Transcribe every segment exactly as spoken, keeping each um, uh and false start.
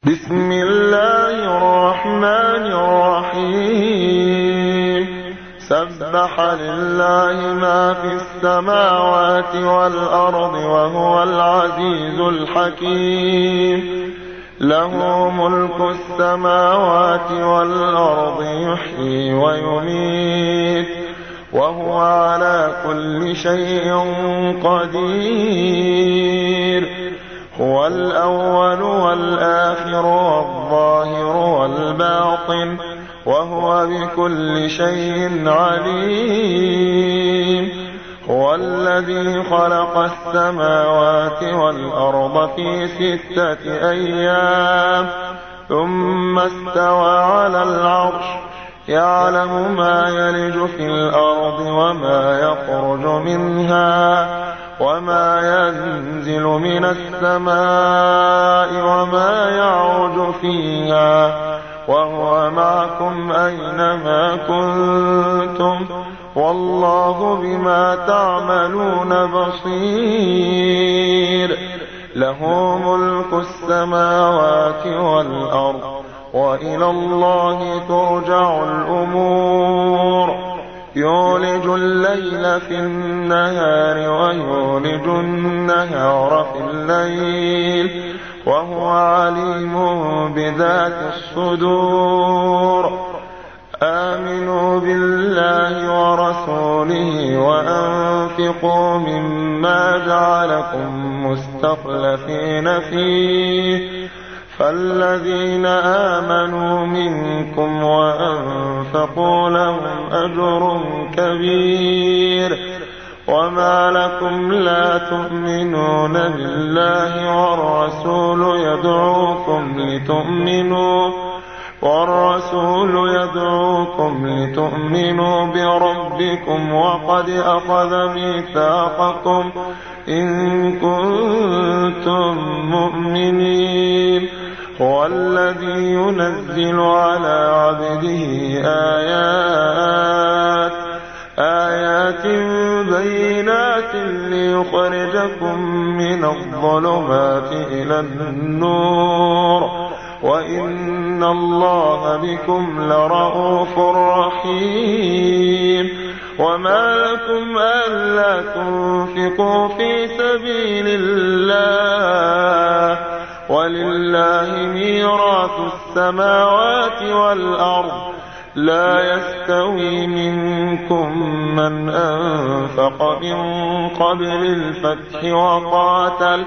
بسم الله الرحمن الرحيم سبح لله ما في السماوات والأرض وهو العزيز الحكيم له ملك السماوات والأرض يحيي ويميت وهو على كل شيء قدير هو الأول والآخر والظاهر والباطن وهو بكل شيء عليم هو الذي خلق السماوات والأرض في ستة أيام ثم استوى على العرش يعلم ما يلج في الأرض وما يخرج منها وما ينزل من السماء وما يعرج فيها وهو معكم أينما كنتم والله بما تعملون بصير له ملك السماوات والأرض وإلى الله ترجع الأمور يولج الليل في النهار ويولج النهار في الليل وهو عليم بذات الصدور آمنوا بالله ورسوله وأنفقوا مما جعلكم مستخلفين فيه فالذين آمنوا منكم وأنفقوا لهم أجر كبير وما لكم لا تؤمنون بالله والرسول يدعوكم لتؤمنوا والرسول يدعوكم لتؤمنوا بربكم وقد أخذ ميثاقكم إن كنتم مؤمنين هو الذي ينزل على عبده آيات آيات بينات ليخرجكم من الظلمات إلى النور وإن الله بكم لرءوف رحيم وما لكم ألا تنفقوا في سبيل الله ولله ميراث السماوات والأرض لا يستوي منكم من أنفق من قبل الفتح وقاتل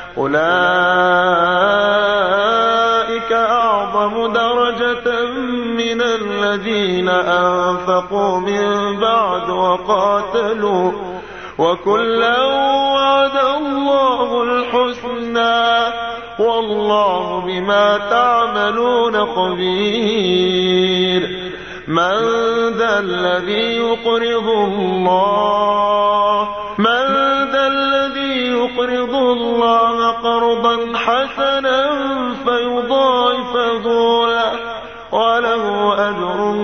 أولئك أعظم درجة من الذين أنفقوا من بعد وقاتلوا وكلا وعد الله الحسنى والله بما تعملون خبير من ذا الذي يقرض الله من ذا الذي يقرض الله قرضا حسنا فيضاعفه له وله أجر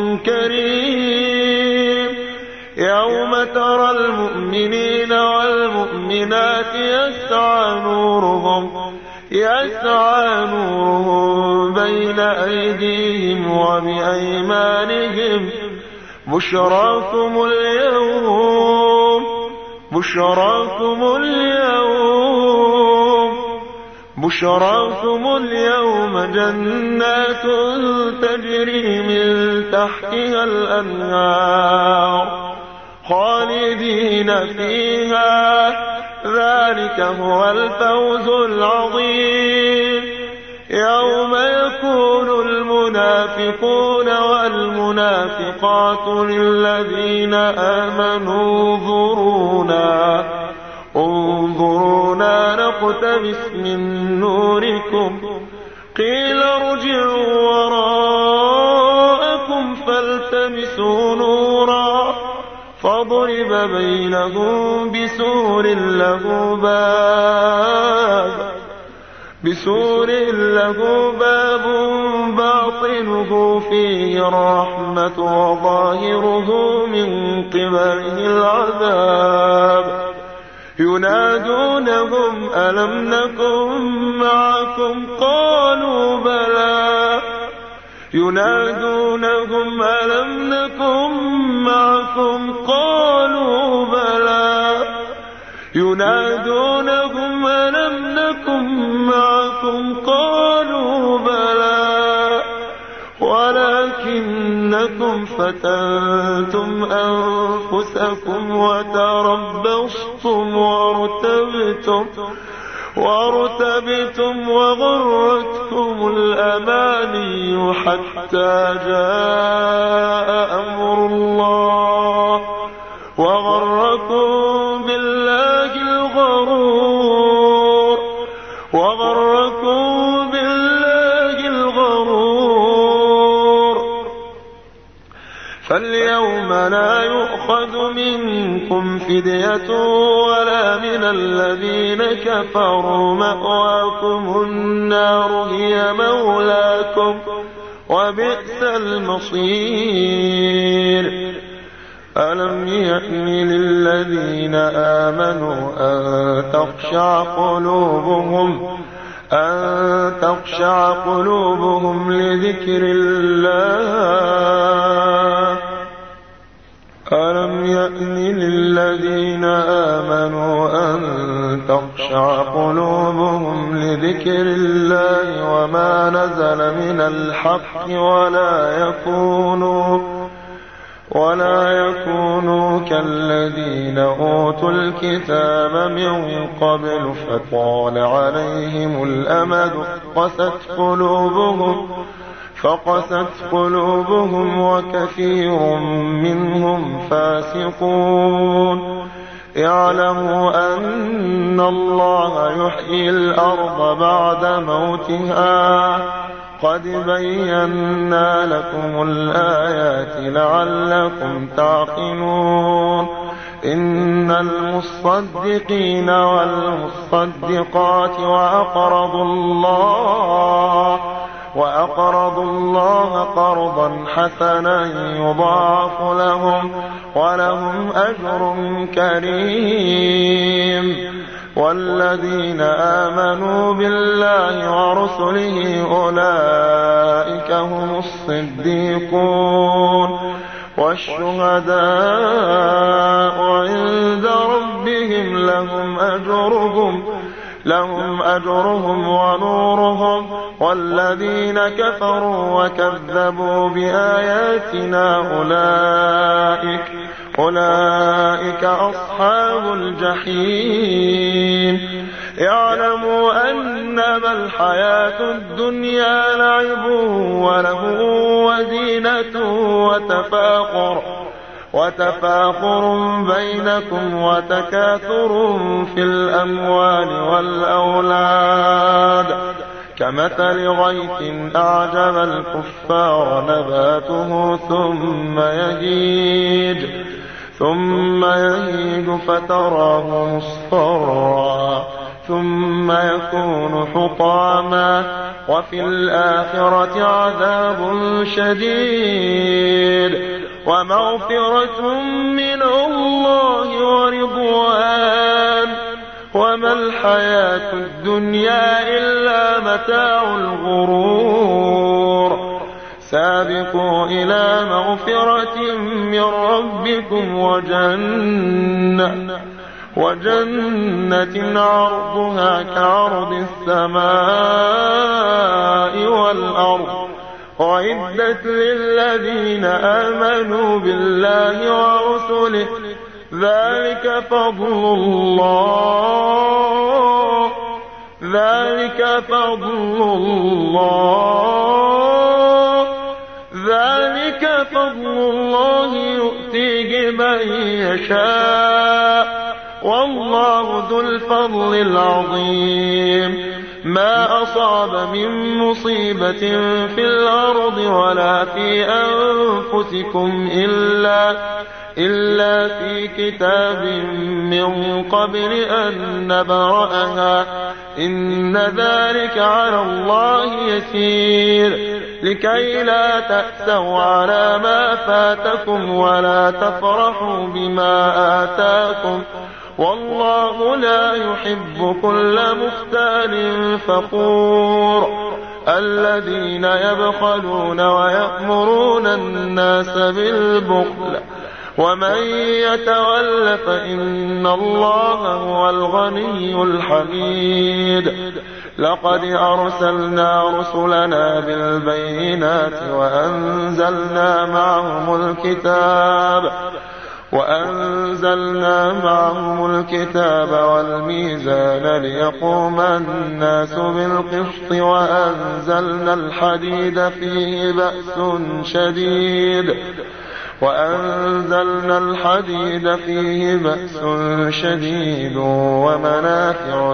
كريم يوم ترى المؤمنين والمؤمنات يسعى نورهم يسعى نورهم بين أيديهم وبأيمانهم بشراكم اليوم بشراكم اليوم بشراكم اليوم جنات تجري من تحتها الأنهار خالدين فيها ذلك هو الفوز العظيم يوم يكون المنافقون والمنافقات للذين آمنوا انظرونا انظرونا نقتبس من نوركم قيل ارجعوا وراءكم فالتمسوا نورا فضرب بينهم بسور له باب بسور له باب باطنه فيه الرحمة وظاهره من قبله العذاب ينادونهم ألم نكن معكم قالوا بلى ينادونهم ألم نكن معكم قالوا بلى ينادونهم ألم نكن معكم قالوا بلى ولكنكم فتنتم أنفسكم وتربصتم وارتبتم وارتبتم وغرتكم الأماني حتى جاء أمر الله وغركم بالله الغرور وغركم بالله الغرور فاليوم لا يؤخذ منكم فدية ولا من الذين كفروا مأواكم النار هي مولاكم وبئس المصير ألم يأن للذين آمنوا أن تخشع قلوبهم أن تخشع قلوبهم لذكر الله ألم يأن للذين آمنوا أن تخشع قلوبهم لذكر الله وما نزل من الحق ولا يكونوا ولا يكونوا كالذين أوتوا الكتاب من قبل فطال عليهم الأمد قست قلوبهم فقست قلوبهم وكثير منهم فاسقون اعلموا أن الله يحيي الأرض بعد موتها قد بينا لكم الآيات لعلكم تعقلون إن المصدقين والمصدقات وأقرضوا الله وأقرضوا الله قرضا حسنا يضاعف لهم ولهم أجر كريم والذين آمنوا بالله ورسله أولئك هم الصديقون والشهداء عند ربهم لهم أجرهم لهم أجرهم ونورهم والذين كفروا وكذبوا بآياتنا أولئك أولئك أصحاب الجحيم اعلموا أنما الحياة الدنيا لعب وله وزينة وتفاخر وتفاخر بينكم وتكاثر في الأموال والأولاد كمثل غيث أعجب الكفار نباته ثم يهيج ثم يهيج فتراه مصفرا ثم يكون حطاما وفي الآخرة عذاب شديد ومغفرة من الله ورضوان وما الحياة الدنيا إلا متاع الغرور سابقوا إلى مغفرة من ربكم وجنة وجنة عرضها كعرض السماء والأرض أعدت للذين آمنوا بالله ورسله ذلك فضل الله ذلك فضل الله ذلك فضل الله يؤتيه من يشاء والله ذو الفضل العظيم ما أصاب من مصيبة في الأرض ولا في أنفسكم إلا إلا في كتاب من قبل أن نبرأها إن ذلك على الله يسير لكي لا تأسوا على ما فاتكم ولا تفرحوا بما آتاكم والله لا يحب كل مختال فخور الذين يبخلون ويأمرون الناس بالبخل ومن يتول فإن الله هو الغني الحميد. لقد أرسلنا رسلنا بالبينات وأنزلنا معهم الكتاب وأنزلنا معهم الكتاب والميزان ليقوم الناس بالقسط وأنزلنا الحديد فيه بأس شديد وأنزلنا الحديد فيه بأس شديد ومنافع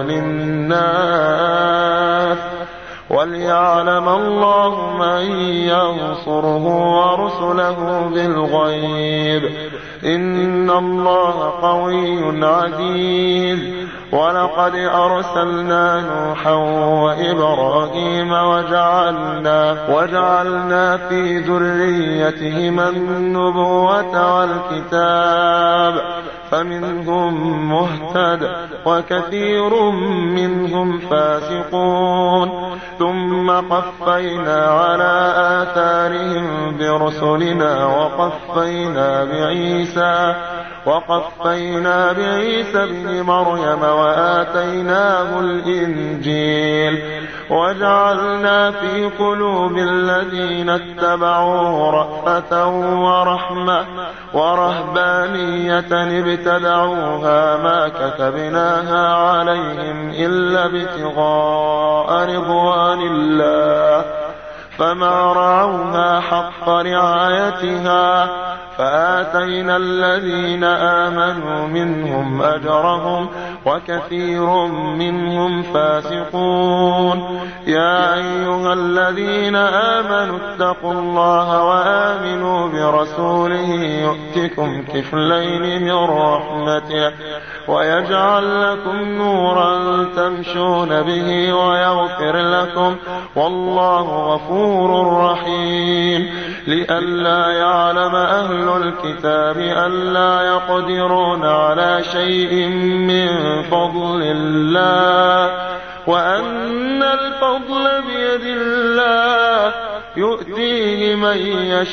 للناس وليعلم الله من ينصره ورسله بالغيب إن الله قوي عزيز. ولقد أرسلنا نوحا وإبراهيم وجعلنا, وجعلنا في ذريتهما النبوة والكتاب فمنهم مهتد وكثير منهم فاسقون. ثم قفينا على آثارهم برسلنا وقفينا بعيسى وقفينا بعيسى ابن مريم وآتيناه الإنجيل وجعلنا في قلوب الذين اتبعوه رأفة ورحمة ورهبانية ابتدعوها ما كتبناها عليهم إلا ابتغاء رضوان الله فما رعوها حق رعايتها فآتينا الذين آمنوا منهم أجرهم وكثير منهم فاسقون. يا أيها الذين آمنوا اتقوا الله وآمنوا برسوله يؤتكم كفلين من رحمته ويجعل لكم نورا تمشون به ويغفر لكم والله غفور رحيم. لئلا يعلم أهل الكتاب ألا يقدرون على شيء من فضل الله وأن الفضل بيد الله يؤتيه من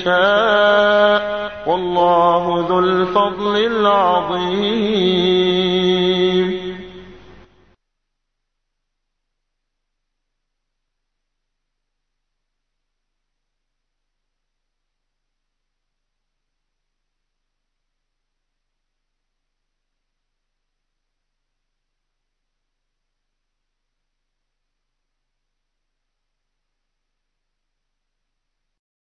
يشاء والله ذو الفضل العظيم.